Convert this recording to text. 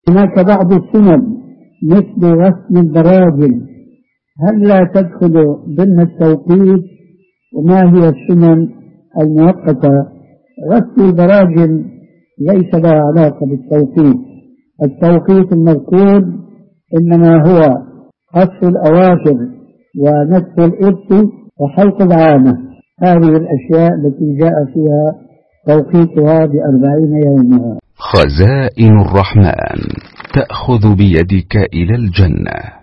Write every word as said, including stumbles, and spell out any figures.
هناك بعض السنن مثل غسل البراجم، هل لا تدخل ضمن التوقيت؟ وما هي السنن المؤقتة؟ غسل البراجم ليس لها علاقة بالتوقيت، التوقيت المذكور إنما هو قص الأواخر ونتف الإبط وحلق العانة، هذه الأشياء التي جاء فيها توقيتها بأربعين يوما. خزائن الرحمن تأخذ بيدك إلى الجنة.